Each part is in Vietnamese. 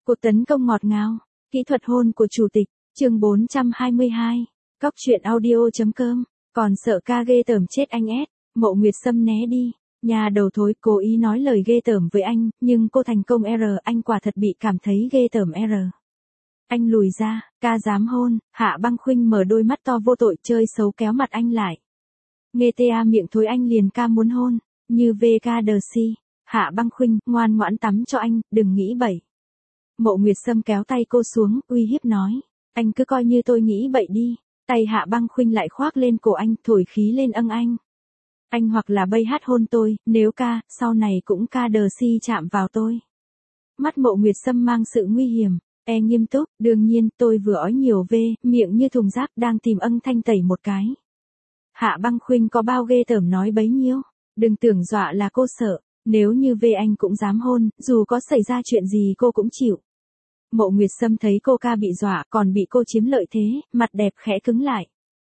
Cuộc tấn công ngọt ngào, kỹ thuật hôn của chủ tịch, chương 422, cóc truyện audio.com, còn sợ ca ghê tởm chết anh ét, Mộ Nguyệt Sâm né đi, nhà đầu thối cố ý nói lời ghê tởm với anh, nhưng cô thành công anh quả thật bị cảm thấy ghê tởm Anh lùi ra, ca dám hôn, Hạ Băng Khuynh mở đôi mắt to vô tội chơi xấu kéo mặt anh lại. Nghe miệng thối anh liền ca muốn hôn, như VKDC, Hạ Băng Khuynh, ngoan ngoãn tắm cho anh, đừng nghĩ bậy. Mộ Nguyệt Sâm kéo tay cô xuống, uy hiếp nói, anh cứ coi như tôi nghĩ bậy đi, tay Hạ Băng Khuynh lại khoác lên cổ anh, thổi khí lên anh. Anh hoặc là bay hát hôn tôi, nếu ca, sau này cũng ca đờ si chạm vào tôi. Mắt Mộ Nguyệt Sâm mang sự nguy hiểm, nghiêm túc, đương nhiên tôi vừa ói nhiều miệng như thùng rác đang tìm thanh tẩy một cái. Hạ Băng Khuynh có bao ghê tởm nói bấy nhiêu, đừng tưởng dọa là cô sợ, nếu như anh cũng dám hôn, dù có xảy ra chuyện gì cô cũng chịu. Mộ Nguyệt Sâm thấy cô ca bị dọa còn bị cô chiếm lợi thế, mặt đẹp khẽ cứng lại.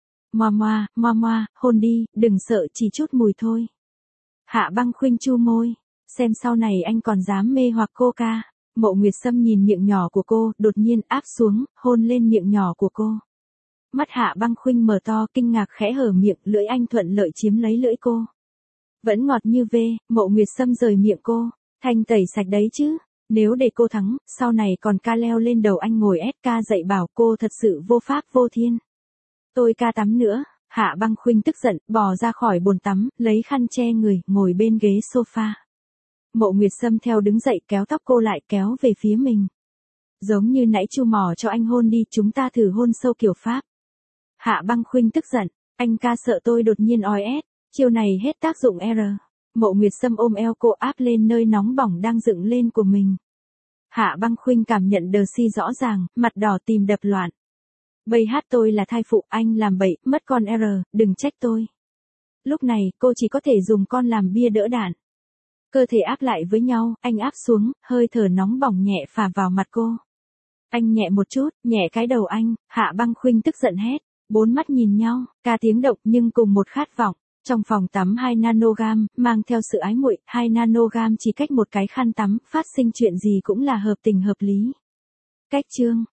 Moa, hôn đi, đừng sợ chỉ chút mùi thôi. Hạ Băng Khuynh chu môi, xem sau này anh còn dám mê hoặc cô ca. Mộ Nguyệt Sâm nhìn miệng nhỏ của cô, đột nhiên áp xuống, hôn lên miệng nhỏ của cô. Mắt Hạ Băng Khuynh mở to, kinh ngạc khẽ hở miệng, lưỡi anh thuận lợi chiếm lấy lưỡi cô. Vẫn ngọt như Mộ Nguyệt Sâm rời miệng cô, thanh tẩy sạch đấy chứ. Nếu để cô thắng, sau này còn ca leo lên đầu anh ngồi ca dạy bảo cô thật sự vô pháp vô thiên. Tôi ca tắm nữa, Hạ Băng Khuynh tức giận, bò ra khỏi bồn tắm, lấy khăn che người, ngồi bên ghế sofa. Mộ Nguyệt Sâm theo đứng dậy kéo tóc cô lại kéo về phía mình. Giống như nãy chu mỏ cho anh hôn đi, chúng ta thử hôn sâu kiểu Pháp. Hạ Băng Khuynh tức giận, anh ca sợ tôi đột nhiên chiêu này hết tác dụng Mộ Nguyệt Sâm ôm eo cô áp lên nơi nóng bỏng đang dựng lên của mình. Hạ Băng Khuynh cảm nhận đờ si rõ ràng, mặt đỏ tim đập loạn. Bây hát tôi là thai phụ, anh làm bậy, mất con đừng trách tôi. Lúc này, cô chỉ có thể dùng con làm bia đỡ đạn. Cơ thể áp lại với nhau, anh áp xuống, hơi thở nóng bỏng nhẹ phả vào mặt cô. Anh nhẹ một chút, nhẹ cái đầu anh, Hạ Băng Khuynh tức giận hét. Bốn mắt nhìn nhau, ca tiếng động nhưng cùng một khát vọng. Trong phòng tắm 2 nanogam, mang theo sự ái muội, 2 nanogam chỉ cách một cái khăn tắm, phát sinh chuyện gì cũng là hợp tình hợp lý. Cách chương